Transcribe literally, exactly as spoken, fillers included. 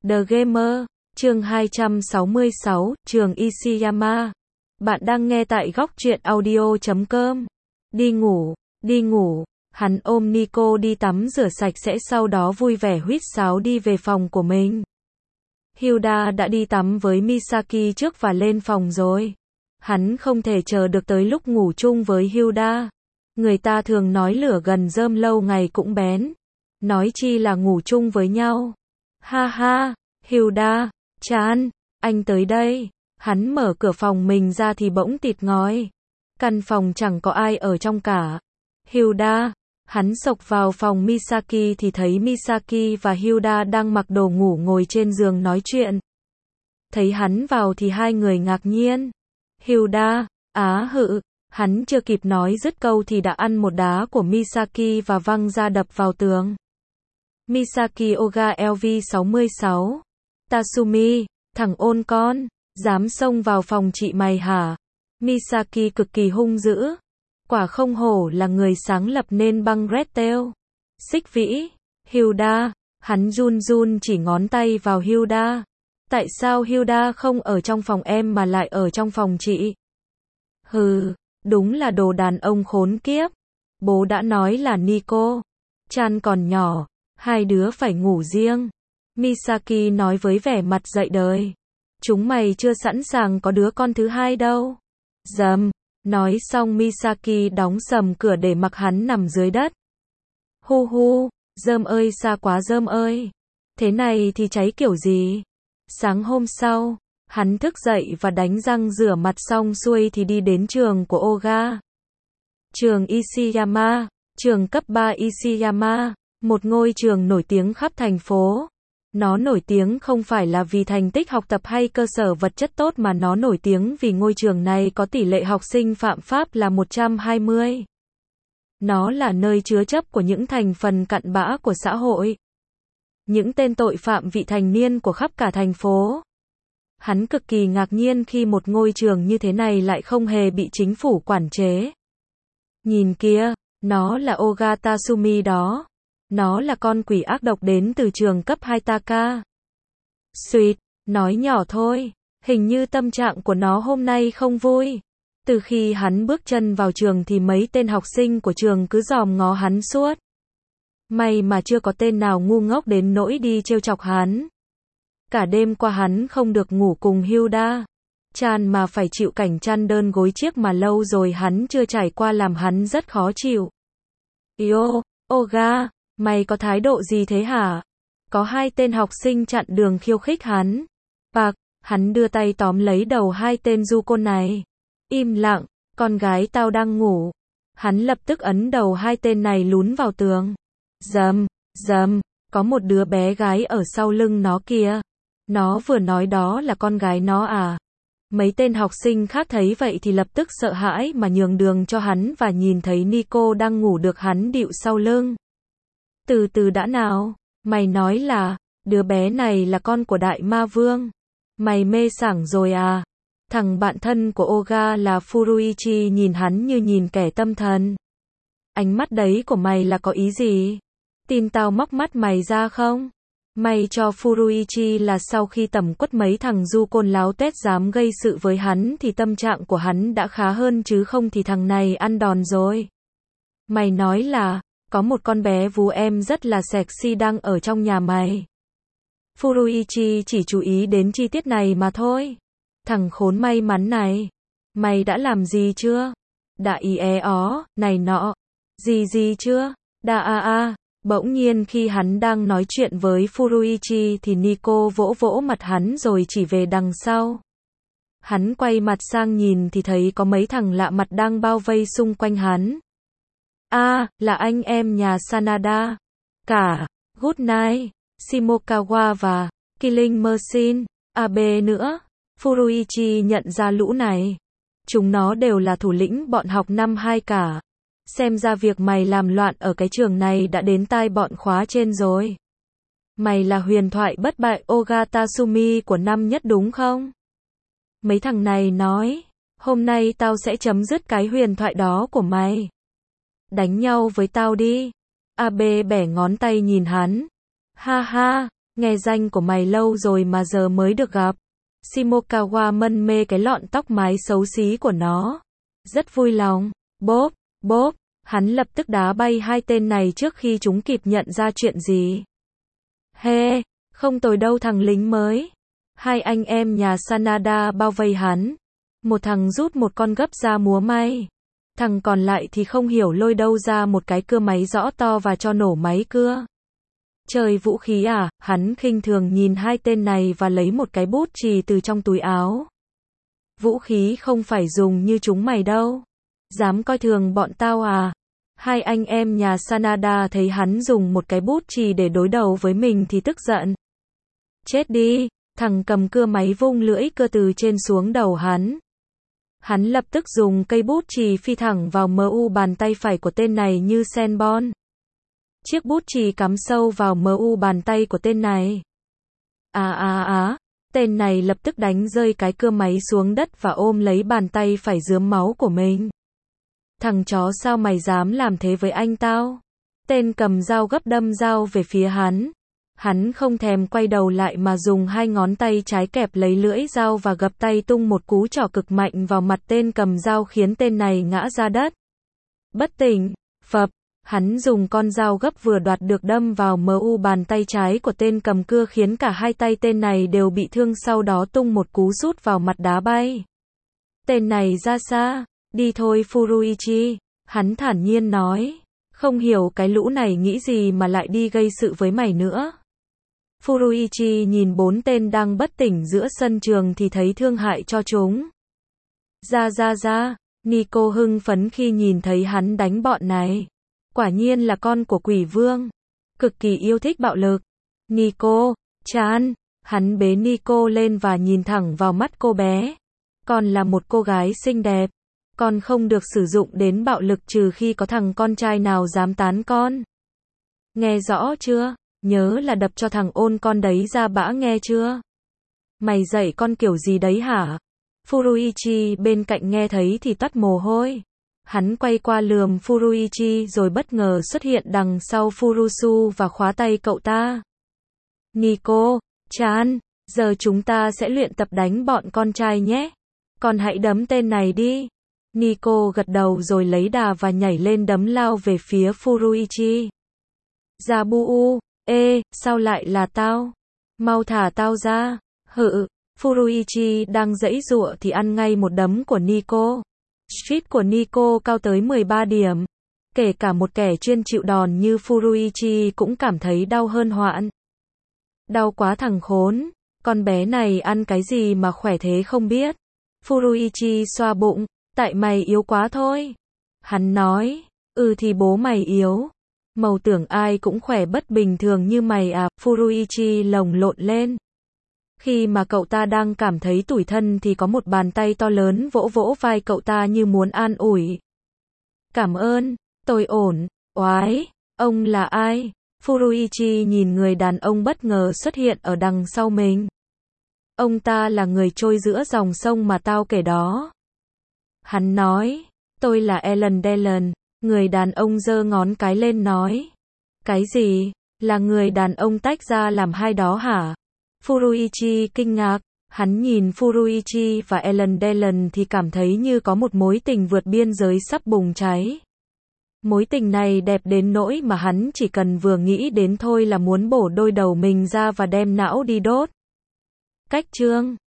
The Gamer, chương hai trăm sáu mươi sáu, Trường Ishiyama. Bạn đang nghe tại góc truyện audio chấm com. Đi ngủ, đi ngủ. Hắn ôm Nico đi tắm rửa sạch sẽ, sau đó vui vẻ huýt sáo đi về phòng của mình. Hilda đã đi tắm với Misaki trước và lên phòng rồi. Hắn không thể chờ được tới lúc ngủ chung với Hilda. Người ta thường nói lửa gần rơm lâu ngày cũng bén. Nói chi là ngủ chung với nhau. Ha ha, Hilda, Chan, anh tới đây. Hắn mở cửa phòng mình ra thì bỗng tịt ngói. Căn phòng chẳng có ai ở trong cả. Hilda, hắn xộc vào phòng Misaki thì thấy Misaki và Hilda đang mặc đồ ngủ ngồi trên giường nói chuyện. Thấy hắn vào thì hai người ngạc nhiên. Hilda, á hự, hắn chưa kịp nói dứt câu thì đã ăn một đá của Misaki và văng ra đập vào tường. Misaki Oga L V sáu mươi sáu. Tatsumi, thằng ôn con, dám xông vào phòng chị mày hả? Misaki cực kỳ hung dữ. Quả không hổ là người sáng lập nên băng Red Tail. Xích vĩ, Hilda, hắn run run chỉ ngón tay vào Hilda. Tại sao Hilda không ở trong phòng em mà lại ở trong phòng chị? Hừ, đúng là đồ đàn ông khốn kiếp. Bố đã nói là Nico, Chan còn nhỏ, hai đứa phải ngủ riêng. Misaki nói với vẻ mặt dậy đời. Chúng mày chưa sẵn sàng có đứa con thứ hai đâu. Dầm, nói xong Misaki đóng sầm cửa để mặc hắn nằm dưới đất. Hu hu, rơm ơi xa quá rơm ơi. Thế này thì cháy kiểu gì? Sáng hôm sau, hắn thức dậy và đánh răng rửa mặt xong xuôi thì đi đến trường của Oga. Trường Ishiyama, trường cấp ba Ishiyama, một ngôi trường nổi tiếng khắp thành phố. Nó nổi tiếng không phải là vì thành tích học tập hay cơ sở vật chất tốt mà nó nổi tiếng vì ngôi trường này có tỷ lệ học sinh phạm pháp là một trăm hai mươi. Nó là nơi chứa chấp của những thành phần cặn bã của xã hội. Những tên tội phạm vị thành niên của khắp cả thành phố. Hắn cực kỳ ngạc nhiên khi một ngôi trường như thế này lại không hề bị chính phủ quản chế. Nhìn kia, nó là Oga Tatsumi đó. Nó là con quỷ ác độc đến từ trường cấp hai Taka. Xuyệt, nói nhỏ thôi, hình như tâm trạng của nó hôm nay không vui. Từ khi hắn bước chân vào trường thì mấy tên học sinh của trường cứ dòm ngó hắn suốt. May mà chưa có tên nào ngu ngốc đến nỗi đi trêu chọc hắn. Cả đêm qua hắn không được ngủ cùng Hilda. Chan mà phải chịu cảnh chăn đơn gối chiếc mà lâu rồi hắn chưa trải qua làm hắn rất khó chịu. Yo, Oga, mày có thái độ gì thế hả? Có hai tên học sinh chặn đường khiêu khích hắn. Bạc, hắn đưa tay tóm lấy đầu hai tên du côn này. Im lặng, con gái tao đang ngủ. Hắn lập tức ấn đầu hai tên này lún vào tường. Dầm, dầm, có một đứa bé gái ở sau lưng nó kìa. Nó vừa nói đó là con gái nó à? Mấy tên học sinh khác thấy vậy thì lập tức sợ hãi mà nhường đường cho hắn và nhìn thấy Nico đang ngủ được hắn địu sau lưng. Từ từ đã nào, mày nói là, đứa bé này là con của đại ma vương. Mày mê sảng rồi à? Thằng bạn thân của Oga là Furuichi nhìn hắn như nhìn kẻ tâm thần. Ánh mắt đấy của mày là có ý gì? Tin tao móc mắt mày ra không? May cho Furuichi là sau khi tẩm quất mấy thằng du côn láo tuét dám gây sự với hắn thì tâm trạng của hắn đã khá hơn chứ không thì thằng này ăn đòn rồi. Mày nói là, có một con bé vú em rất là sexy đang ở trong nhà mày. Furuichi chỉ chú ý đến chi tiết này mà thôi. Thằng khốn may mắn này. Mày đã làm gì chưa? Đã ý é ó, này nọ. Gì gì chưa? Đã a a. Bỗng nhiên khi hắn đang nói chuyện với Furuichi thì Nico vỗ vỗ mặt hắn rồi chỉ về đằng sau. Hắn quay mặt sang nhìn thì thấy có mấy thằng lạ mặt đang bao vây xung quanh hắn. A, à, là anh em nhà Sanada. Cả, Good Night, Shimokawa và Killing Machine, a bê nữa. Furuichi nhận ra lũ này. Chúng nó đều là thủ lĩnh bọn học năm hai cả. Xem ra việc mày làm loạn ở cái trường này đã đến tai bọn khóa trên rồi. Mày là huyền thoại bất bại Oga Tatsumi của năm nhất đúng không? Mấy thằng này nói, hôm nay tao sẽ chấm dứt cái huyền thoại đó của mày. Đánh nhau với tao đi. a bê bẻ ngón tay nhìn hắn. Ha ha, Nghe danh của mày lâu rồi mà giờ mới được gặp. Shimokawa mân mê cái lọn tóc mái xấu xí của nó. Rất vui lòng. Bốp, bốp, hắn lập tức đá bay hai tên này trước khi chúng kịp nhận ra chuyện gì. Hê, không tồi đâu thằng lính mới. Hai anh em nhà Sanada bao vây hắn. Một thằng rút một con gấp ra múa may. Thằng còn lại thì không hiểu lôi đâu ra một cái cưa máy rõ to và cho nổ máy cưa. Trời vũ khí à, hắn khinh thường nhìn hai tên này và lấy một cái bút chì từ trong túi áo. Vũ khí không phải dùng như chúng mày đâu. Dám coi thường bọn tao à? Hai anh em nhà Sanada thấy hắn dùng một cái bút chì để đối đầu với mình thì tức giận. Chết đi, thằng cầm cưa máy vung lưỡi cưa từ trên xuống đầu hắn. Hắn lập tức dùng cây bút chì phi thẳng vào mờ u bàn tay phải của tên này như sen bon. Chiếc bút chì cắm sâu vào mờ u bàn tay của tên này. À à à, tên này lập tức đánh rơi cái cưa máy xuống đất và ôm lấy bàn tay phải rướm máu của mình. Thằng chó sao mày dám làm thế với anh tao? Tên cầm dao gấp đâm dao về phía hắn. Hắn không thèm quay đầu lại mà dùng hai ngón tay trái kẹp lấy lưỡi dao và gập tay tung một cú chỏ cực mạnh vào mặt tên cầm dao khiến tên này ngã ra đất. Bất tỉnh, phập, hắn dùng con dao gấp vừa đoạt được đâm vào mờ u bàn tay trái của tên cầm cưa khiến cả hai tay tên này đều bị thương, sau đó tung một cú sút vào mặt đá bay. Tên này ra xa, đi thôi Furuichi, hắn thản nhiên nói, không hiểu cái lũ này nghĩ gì mà lại đi gây sự với mày nữa. Furuichi nhìn bốn tên đang bất tỉnh giữa sân trường thì thấy thương hại cho chúng. Ra ra ra, Nico hưng phấn khi nhìn thấy hắn đánh bọn này. Quả nhiên là con của quỷ vương. Cực kỳ yêu thích bạo lực. Nico, chán. Hắn bế Nico lên và nhìn thẳng vào mắt cô bé. Con là một cô gái xinh đẹp. Con không được sử dụng đến bạo lực trừ khi có thằng con trai nào dám tán con. Nghe rõ chưa? Nhớ là đập cho thằng ôn con đấy ra bã nghe chưa? Mày dạy con kiểu gì đấy hả? Furuichi bên cạnh nghe thấy thì toát mồ hôi. Hắn quay qua lườm Furuichi rồi bất ngờ xuất hiện đằng sau Furusu và khóa tay cậu ta. Nico, Chan, giờ chúng ta sẽ luyện tập đánh bọn con trai nhé. Con hãy đấm tên này đi. Nico gật đầu rồi lấy đà và nhảy lên đấm lao về phía Furuichi. Zabu, ê, sao lại là tao? Mau thả tao ra. Hự, Furuichi đang giãy giụa thì ăn ngay một đấm của Nico. Street của Nico cao tới mười ba điểm. Kể cả một kẻ chuyên chịu đòn như Furuichi cũng cảm thấy đau hơn hoạn. Đau quá thằng khốn. Con bé này ăn cái gì mà khỏe thế không biết. Furuichi xoa bụng. Tại mày yếu quá thôi. Hắn nói. Ừ thì bố mày yếu. Màu tưởng ai cũng khỏe bất bình thường như mày à. Furuichi lồng lộn lên. Khi mà cậu ta đang cảm thấy tủi thân thì có một bàn tay to lớn vỗ vỗ vai cậu ta như muốn an ủi. Cảm ơn, tôi ổn. Oái, ông là ai? Furuichi nhìn người đàn ông bất ngờ xuất hiện ở đằng sau mình. Ông ta là người trôi giữa dòng sông mà tao kể đó. Hắn nói, tôi là Ellen Dellen. Người đàn ông giơ ngón cái lên nói. Cái gì? Là người đàn ông tách ra làm hai đó hả? Furuichi kinh ngạc. Hắn nhìn Furuichi và Ellen Dellen thì cảm thấy như có một mối tình vượt biên giới sắp bùng cháy. Mối tình này đẹp đến nỗi mà hắn chỉ cần vừa nghĩ đến thôi là muốn bổ đôi đầu mình ra và đem não đi đốt. Cách chương